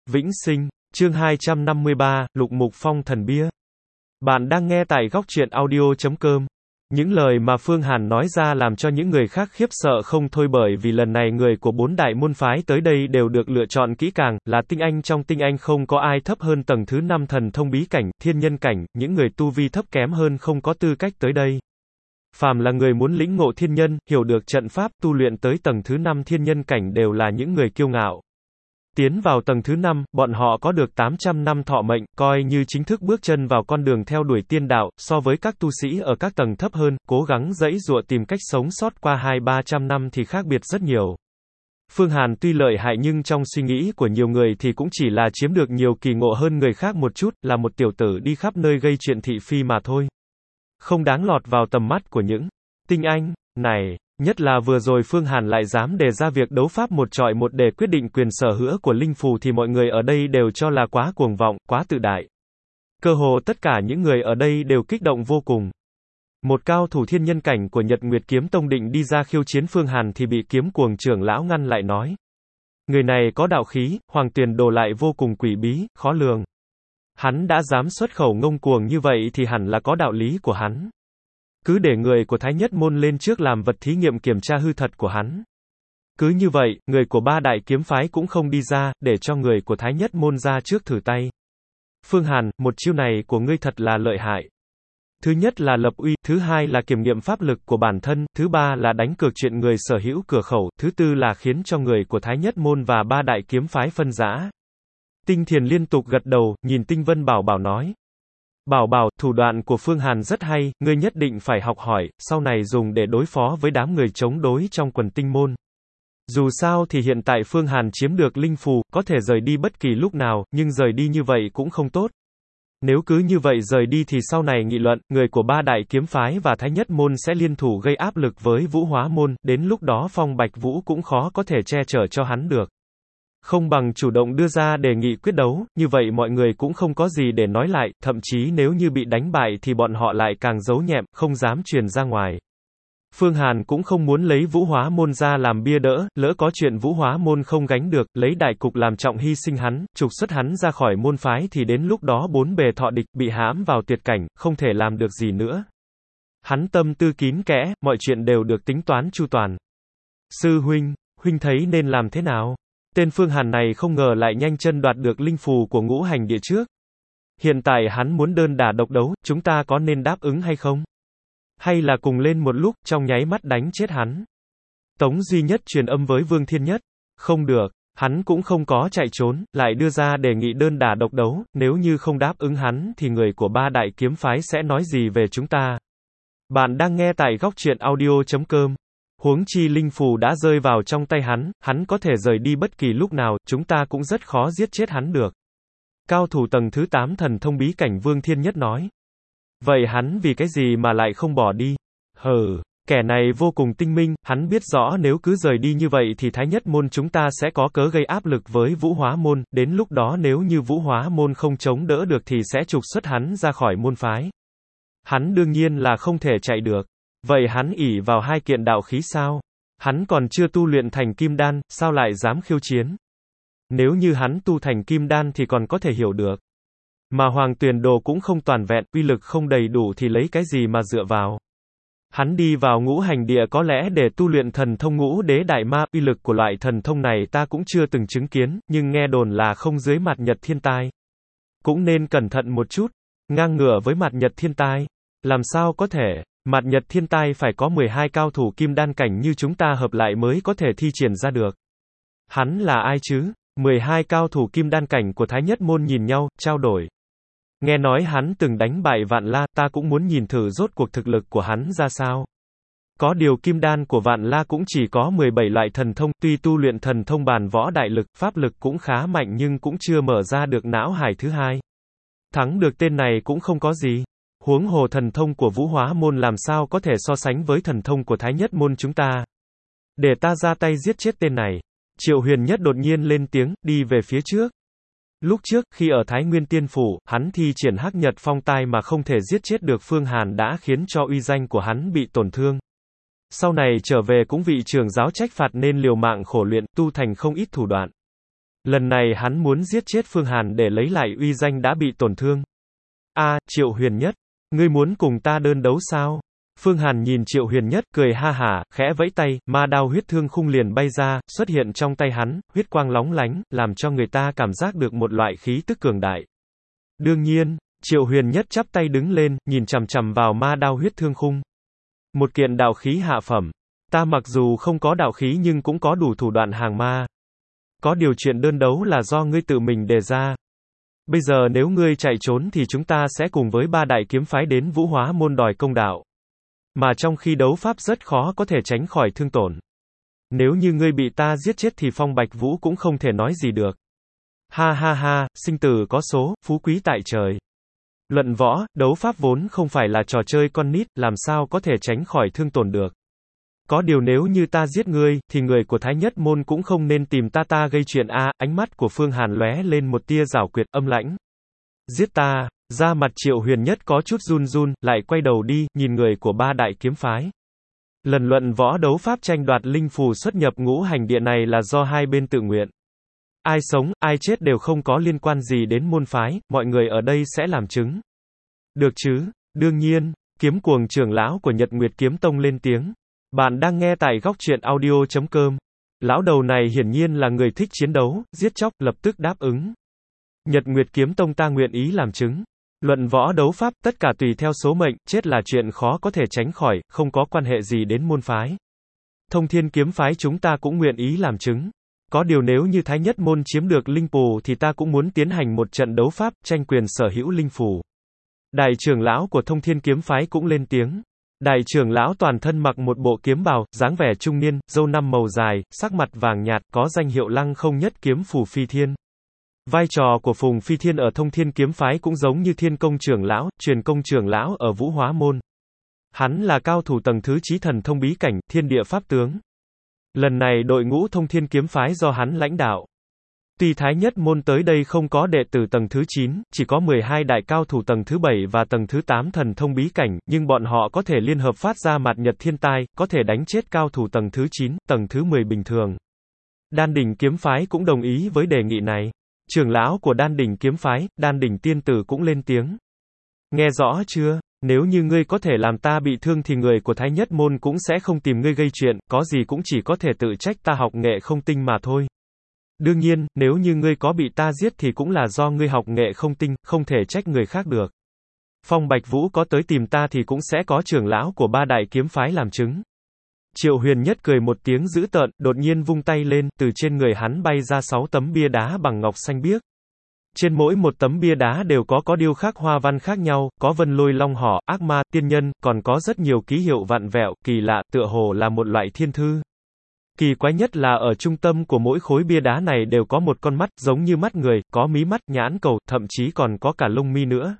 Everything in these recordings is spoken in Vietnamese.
Vĩnh Sinh, chương 253, Lục Mục Phong Thần Bia. Bạn đang nghe tại góc truyện audio.com. Những lời mà Phương Hàn nói ra làm cho những người khác khiếp sợ không thôi, bởi vì lần này người của bốn đại môn phái tới đây đều được lựa chọn kỹ càng, là tinh anh trong tinh anh, không có ai thấp hơn tầng thứ 5 thần thông bí cảnh, thiên nhân cảnh, những người tu vi thấp kém hơn không có tư cách tới đây. Phàm là người muốn lĩnh ngộ thiên nhân, hiểu được trận pháp, tu luyện tới tầng thứ 5 thiên nhân cảnh đều là những người kiêu ngạo. Tiến vào tầng thứ 5, bọn họ có được 800 năm thọ mệnh, coi như chính thức bước chân vào con đường theo đuổi tiên đạo, so với các tu sĩ ở các tầng thấp hơn, cố gắng giãy giụa tìm cách sống sót qua 200-300 năm thì khác biệt rất nhiều. Phương Hàn tuy lợi hại nhưng trong suy nghĩ của nhiều người thì cũng chỉ là chiếm được nhiều kỳ ngộ hơn người khác một chút, là một tiểu tử đi khắp nơi gây chuyện thị phi mà thôi. Không đáng lọt vào tầm mắt của những tinh anh này. Nhất là vừa rồi Phương Hàn lại dám đề ra việc đấu pháp một chọi một để quyết định quyền sở hữu của linh phù, thì mọi người ở đây đều cho là quá cuồng vọng, quá tự đại. Cơ hồ tất cả những người ở đây đều kích động vô cùng. Một cao thủ thiên nhân cảnh của Nhật Nguyệt Kiếm Tông định đi ra khiêu chiến Phương Hàn thì bị Kiếm Cuồng trưởng lão ngăn lại, nói: người này có đạo khí, Hoàng Tuyền Đồ lại vô cùng quỷ bí, khó lường. Hắn đã dám xuất khẩu ngông cuồng như vậy thì hẳn là có đạo lý của hắn. Cứ để người của Thái Nhất Môn lên trước làm vật thí nghiệm kiểm tra hư thật của hắn. Cứ như vậy, người của ba đại kiếm phái cũng không đi ra, để cho người của Thái Nhất Môn ra trước thử tay. Phương Hàn, một chiêu này của ngươi thật là lợi hại. Thứ nhất là lập uy, thứ hai là kiểm nghiệm pháp lực của bản thân, thứ ba là đánh cược chuyện người sở hữu cửa khẩu, thứ tư là khiến cho người của Thái Nhất Môn và ba đại kiếm phái phân rã. Tinh Thiền liên tục gật đầu, nhìn Tinh Vân Bảo Bảo nói: Bảo Bảo, thủ đoạn của Phương Hàn rất hay, ngươi nhất định phải học hỏi, sau này dùng để đối phó với đám người chống đối trong quần tinh môn. Dù sao thì hiện tại Phương Hàn chiếm được linh phù, có thể rời đi bất kỳ lúc nào, nhưng rời đi như vậy cũng không tốt. Nếu cứ như vậy rời đi thì sau này nghị luận, người của ba đại kiếm phái và Thái Nhất Môn sẽ liên thủ gây áp lực với Vũ Hóa Môn, đến lúc đó Phong Bạch Vũ cũng khó có thể che chở cho hắn được. Không bằng chủ động đưa ra đề nghị quyết đấu, như vậy mọi người cũng không có gì để nói lại, thậm chí nếu như bị đánh bại thì bọn họ lại càng giấu nhẹm, không dám truyền ra ngoài. Phương Hàn cũng không muốn lấy Vũ Hóa Môn ra làm bia đỡ, lỡ có chuyện Vũ Hóa Môn không gánh được, lấy đại cục làm trọng, hy sinh hắn, trục xuất hắn ra khỏi môn phái thì đến lúc đó bốn bề thọ địch, bị hãm vào tuyệt cảnh, không thể làm được gì nữa. Hắn tâm tư kín kẽ, mọi chuyện đều được tính toán chu toàn. Sư huynh, huynh thấy nên làm thế nào? Tên Phương Hàn này không ngờ lại nhanh chân đoạt được linh phù của Ngũ Hành Địa trước. Hiện tại hắn muốn đơn đả độc đấu, chúng ta có nên đáp ứng hay không? Hay là cùng lên một lúc, trong nháy mắt đánh chết hắn? Tống Duy Nhất truyền âm với Vương Thiên Nhất. Không được, hắn cũng không có chạy trốn, lại đưa ra đề nghị đơn đả độc đấu, nếu như không đáp ứng hắn thì người của ba đại kiếm phái sẽ nói gì về chúng ta? Bạn đang nghe tại góc truyện audio.com. Huống chi linh phù đã rơi vào trong tay hắn có thể rời đi bất kỳ lúc nào, chúng ta cũng rất khó giết chết hắn được. Cao thủ tầng thứ 8 thần thông bí cảnh Vương Thiên Nhất nói. Vậy hắn vì cái gì mà lại không bỏ đi? Kẻ này vô cùng tinh minh, hắn biết rõ nếu cứ rời đi như vậy thì Thái Nhất Môn chúng ta sẽ có cớ gây áp lực với Vũ Hóa Môn, đến lúc đó nếu như Vũ Hóa Môn không chống đỡ được thì sẽ trục xuất hắn ra khỏi môn phái. Hắn đương nhiên là không thể chạy được. Vậy hắn ỷ vào hai kiện đạo khí sao? Hắn còn chưa tu luyện thành kim đan, sao lại dám khiêu chiến? Nếu như hắn tu thành kim đan thì còn có thể hiểu được. Mà Hoàng Tuyền Đồ cũng không toàn vẹn, uy lực không đầy đủ thì lấy cái gì mà dựa vào? Hắn đi vào Ngũ Hành Địa có lẽ để tu luyện thần thông Ngũ Đế Đại Ma, uy lực của loại thần thông này ta cũng chưa từng chứng kiến, nhưng nghe đồn là không dưới Mạt Nhật Thiên Tai. Cũng nên cẩn thận một chút, ngang ngửa với Mạt Nhật Thiên Tai. Làm sao có thể? Mạt Nhật Thiên Tai phải có 12 cao thủ kim đan cảnh như chúng ta hợp lại mới có thể thi triển ra được. Hắn là ai chứ? 12 cao thủ kim đan cảnh của Thái Nhất Môn nhìn nhau, trao đổi. Nghe nói hắn từng đánh bại Vạn La, ta cũng muốn nhìn thử rốt cuộc thực lực của hắn ra sao. Có điều kim đan của Vạn La cũng chỉ có 17 loại thần thông, tuy tu luyện thần thông bàn võ đại lực, pháp lực cũng khá mạnh nhưng cũng chưa mở ra được não hải thứ hai. Thắng được tên này cũng không có gì. Huống hồ thần thông của Vũ Hóa Môn làm sao có thể so sánh với thần thông của Thái Nhất Môn chúng ta. Để ta ra tay giết chết tên này. Triệu Huyền Nhất đột nhiên lên tiếng, đi về phía trước. Lúc trước, khi ở Thái Nguyên Tiên Phủ, hắn thi triển Hắc Nhật Phong Tai mà không thể giết chết được Phương Hàn đã khiến cho uy danh của hắn bị tổn thương. Sau này trở về cũng vị trưởng giáo trách phạt nên liều mạng khổ luyện, tu thành không ít thủ đoạn. Lần này hắn muốn giết chết Phương Hàn để lấy lại uy danh đã bị tổn thương. Triệu Huyền Nhất, ngươi muốn cùng ta đơn đấu sao? Phương Hàn nhìn Triệu Huyền Nhất, cười ha hả, khẽ vẫy tay, ma đao huyết thương khung liền bay ra, xuất hiện trong tay hắn, huyết quang lóng lánh, làm cho người ta cảm giác được một loại khí tức cường đại. Đương nhiên, Triệu Huyền Nhất chắp tay đứng lên, nhìn chằm chằm vào ma đao huyết thương khung. Một kiện đạo khí hạ phẩm. Ta mặc dù không có đạo khí nhưng cũng có đủ thủ đoạn hàng ma. Có điều chuyện đơn đấu là do ngươi tự mình đề ra. Bây giờ nếu ngươi chạy trốn thì chúng ta sẽ cùng với 3 đại kiếm phái đến Vũ Hóa môn đòi công đạo. Mà trong khi đấu pháp rất khó có thể tránh khỏi thương tổn. Nếu như ngươi bị ta giết chết thì Phong Bạch Vũ cũng không thể nói gì được. Ha ha ha, sinh tử có số, phú quý tại trời. Luận võ, đấu pháp vốn không phải là trò chơi con nít, làm sao có thể tránh khỏi thương tổn được. Có điều nếu như ta giết ngươi, thì người của Thái Nhất môn cũng không nên tìm ta gây chuyện ánh mắt của Phương Hàn lóe lên một tia giảo quyệt, âm lãnh. Giết ta, da mặt Triệu Huyền Nhất có chút run run, lại quay đầu đi, nhìn người của 3 đại kiếm phái. Lần luận võ đấu pháp tranh đoạt linh phù xuất nhập ngũ hành địa này là do hai bên tự nguyện. Ai sống, ai chết đều không có liên quan gì đến môn phái, mọi người ở đây sẽ làm chứng. Được chứ, đương nhiên, Kiếm Cuồng trưởng lão của Nhật Nguyệt Kiếm Tông lên tiếng. Bạn đang nghe tại góc truyện audio.com. Lão đầu này hiển nhiên là người thích chiến đấu, giết chóc, lập tức đáp ứng. Nhật Nguyệt Kiếm Tông ta nguyện ý làm chứng. Luận võ đấu pháp, tất cả tùy theo số mệnh, chết là chuyện khó có thể tránh khỏi, không có quan hệ gì đến môn phái. Thông Thiên kiếm phái chúng ta cũng nguyện ý làm chứng. Có điều nếu như Thái Nhất môn chiếm được linh phù thì ta cũng muốn tiến hành một trận đấu pháp, tranh quyền sở hữu linh phù. Đại trưởng lão của Thông Thiên kiếm phái cũng lên tiếng. Đại trưởng lão toàn thân mặc một bộ kiếm bào, dáng vẻ trung niên, râu năm màu dài, sắc mặt vàng nhạt, có danh hiệu Lăng Không Nhất kiếm Phù Phi Thiên. Vai trò của Phùng Phi Thiên ở Thông Thiên kiếm phái cũng giống như Thiên Công trưởng lão, Truyền Công trưởng lão ở Vũ Hóa môn. Hắn là cao thủ tầng thứ chí thần thông bí cảnh, thiên địa pháp tướng. Lần này đội ngũ Thông Thiên kiếm phái do hắn lãnh đạo. Tuy Thái Nhất môn tới đây không có đệ tử tầng thứ 9, chỉ có 12 đại cao thủ tầng thứ 7 và tầng thứ 8 thần thông bí cảnh, nhưng bọn họ có thể liên hợp phát ra mạt nhật thiên tai, có thể đánh chết cao thủ tầng thứ 9, tầng thứ 10 bình thường. Đan Đỉnh kiếm phái cũng đồng ý với đề nghị này. Trưởng lão của Đan Đỉnh kiếm phái, Đan Đỉnh tiên tử cũng lên tiếng. Nghe rõ chưa? Nếu như ngươi có thể làm ta bị thương thì người của Thái Nhất môn cũng sẽ không tìm ngươi gây chuyện, có gì cũng chỉ có thể tự trách ta học nghệ không tinh mà thôi. Đương nhiên, nếu như ngươi có bị ta giết thì cũng là do ngươi học nghệ không tinh, không thể trách người khác được. Phong Bạch Vũ có tới tìm ta thì cũng sẽ có trưởng lão của 3 đại kiếm phái làm chứng. Triệu Huyền Nhất cười một tiếng dữ tợn, đột nhiên vung tay lên, từ trên người hắn bay ra 6 tấm bia đá bằng ngọc xanh biếc. Trên mỗi một tấm bia đá đều có điêu khắc hoa văn khác nhau, có vân lôi long hỏ, ác ma, tiên nhân, còn có rất nhiều ký hiệu vặn vẹo, kỳ lạ, tựa hồ là một loại thiên thư. Kỳ quái nhất là ở trung tâm của mỗi khối bia đá này đều có một con mắt, giống như mắt người, có mí mắt, nhãn cầu, thậm chí còn có cả lông mi nữa.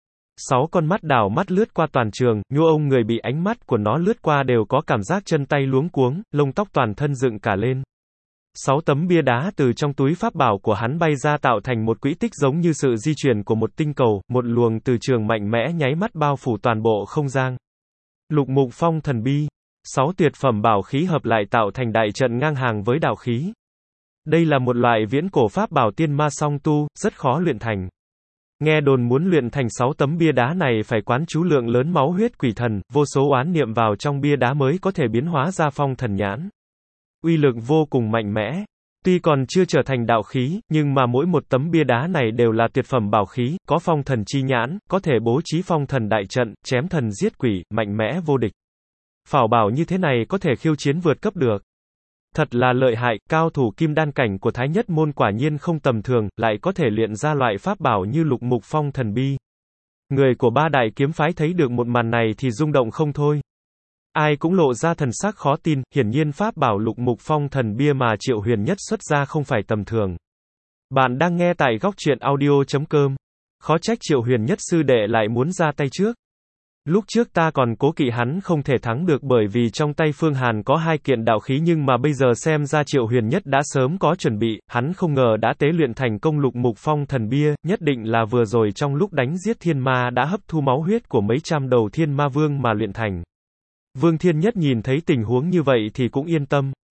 6 con mắt đảo mắt lướt qua toàn trường, nhô ông người bị ánh mắt của nó lướt qua đều có cảm giác chân tay luống cuống, lông tóc toàn thân dựng cả lên. 6 tấm bia đá từ trong túi pháp bảo của hắn bay ra tạo thành một quỹ tích giống như sự di chuyển của một tinh cầu, một luồng từ trường mạnh mẽ nháy mắt bao phủ toàn bộ không gian. Lục Mục Phong Thần Bi. 6 tuyệt phẩm bảo khí hợp lại tạo thành đại trận ngang hàng với đạo khí. Đây là một loại viễn cổ pháp bảo tiên ma song tu, rất khó luyện thành. Nghe đồn muốn luyện thành 6 tấm bia đá này phải quán chú lượng lớn máu huyết quỷ thần, vô số oán niệm vào trong bia đá mới có thể biến hóa ra phong thần nhãn. Uy lực vô cùng mạnh mẽ. Tuy còn chưa trở thành đạo khí, nhưng mà mỗi một tấm bia đá này đều là tuyệt phẩm bảo khí, có phong thần chi nhãn, có thể bố trí phong thần đại trận, chém thần giết quỷ, mạnh mẽ vô địch. Phảo bảo như thế này có thể khiêu chiến vượt cấp được. Thật là lợi hại, cao thủ kim đan cảnh của Thái Nhất môn quả nhiên không tầm thường, lại có thể luyện ra loại pháp bảo như Lục Mục Phong Thần Bi. Người của 3 đại kiếm phái thấy được một màn này thì rung động không thôi. Ai cũng lộ ra thần sắc khó tin, hiển nhiên pháp bảo Lục Mục Phong Thần Bia mà Triệu Huyền Nhất xuất ra không phải tầm thường. Bạn đang nghe tại góc truyện audio.com. Khó trách Triệu Huyền Nhất sư đệ lại muốn ra tay trước. Lúc trước ta còn cố kỵ hắn không thể thắng được bởi vì trong tay Phương Hàn có 2 kiện đạo khí, nhưng mà bây giờ xem ra Triệu Huyền Nhất đã sớm có chuẩn bị, hắn không ngờ đã tế luyện thành công Lục Mục Phong Thần Bia, nhất định là vừa rồi trong lúc đánh giết thiên ma đã hấp thu máu huyết của mấy trăm đầu thiên ma vương mà luyện thành. Vương Thiên Nhất nhìn thấy tình huống như vậy thì cũng yên tâm.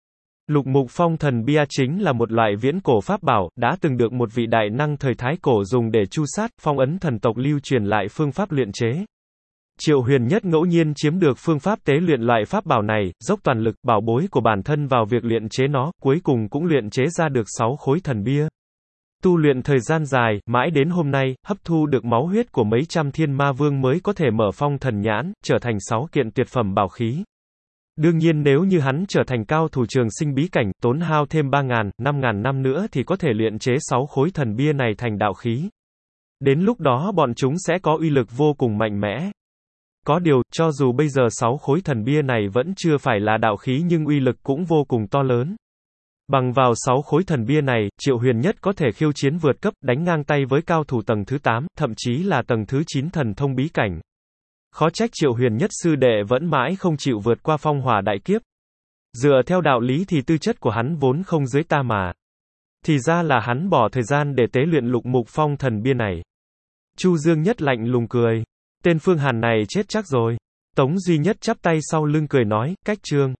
Lục mục phong thần bia chính là một loại viễn cổ pháp bảo, đã từng được một vị đại năng thời Thái Cổ dùng để tru sát, phong ấn thần tộc lưu truyền lại phương pháp luyện chế. Triệu Huyền Nhất ngẫu nhiên chiếm được phương pháp tế luyện loại pháp bảo này, dốc toàn lực, bảo bối của bản thân vào việc luyện chế nó, cuối cùng cũng luyện chế ra được 6 khối thần bia. Tu luyện thời gian dài, mãi đến hôm nay, hấp thu được máu huyết của mấy trăm thiên ma vương mới có thể mở phong thần nhãn, trở thành 6 kiện tuyệt phẩm bảo khí. Đương nhiên nếu như hắn trở thành cao thủ trường sinh bí cảnh, tốn hao thêm 3.000, 5.000 năm nữa thì có thể luyện chế 6 khối thần bia này thành đạo khí. Đến lúc đó bọn chúng sẽ có uy lực vô cùng mạnh mẽ. Có điều, cho dù bây giờ 6 khối thần bia này vẫn chưa phải là đạo khí nhưng uy lực cũng vô cùng to lớn. Bằng vào 6 khối thần bia này, Triệu Huyền Nhất có thể khiêu chiến vượt cấp, đánh ngang tay với cao thủ tầng thứ 8, thậm chí là tầng thứ 9 thần thông bí cảnh. Khó trách Triệu Huyền Nhất sư đệ vẫn mãi không chịu vượt qua phong hỏa đại kiếp. Dựa theo đạo lý thì tư chất của hắn vốn không dưới ta mà. Thì ra là hắn bỏ thời gian để tế luyện lục mục phong thần bia này. Chu Dương Nhất lạnh lùng cười. Tên Phương Hàn này chết chắc rồi. Tống Duy Nhất chắp tay sau lưng cười nói, cách chương.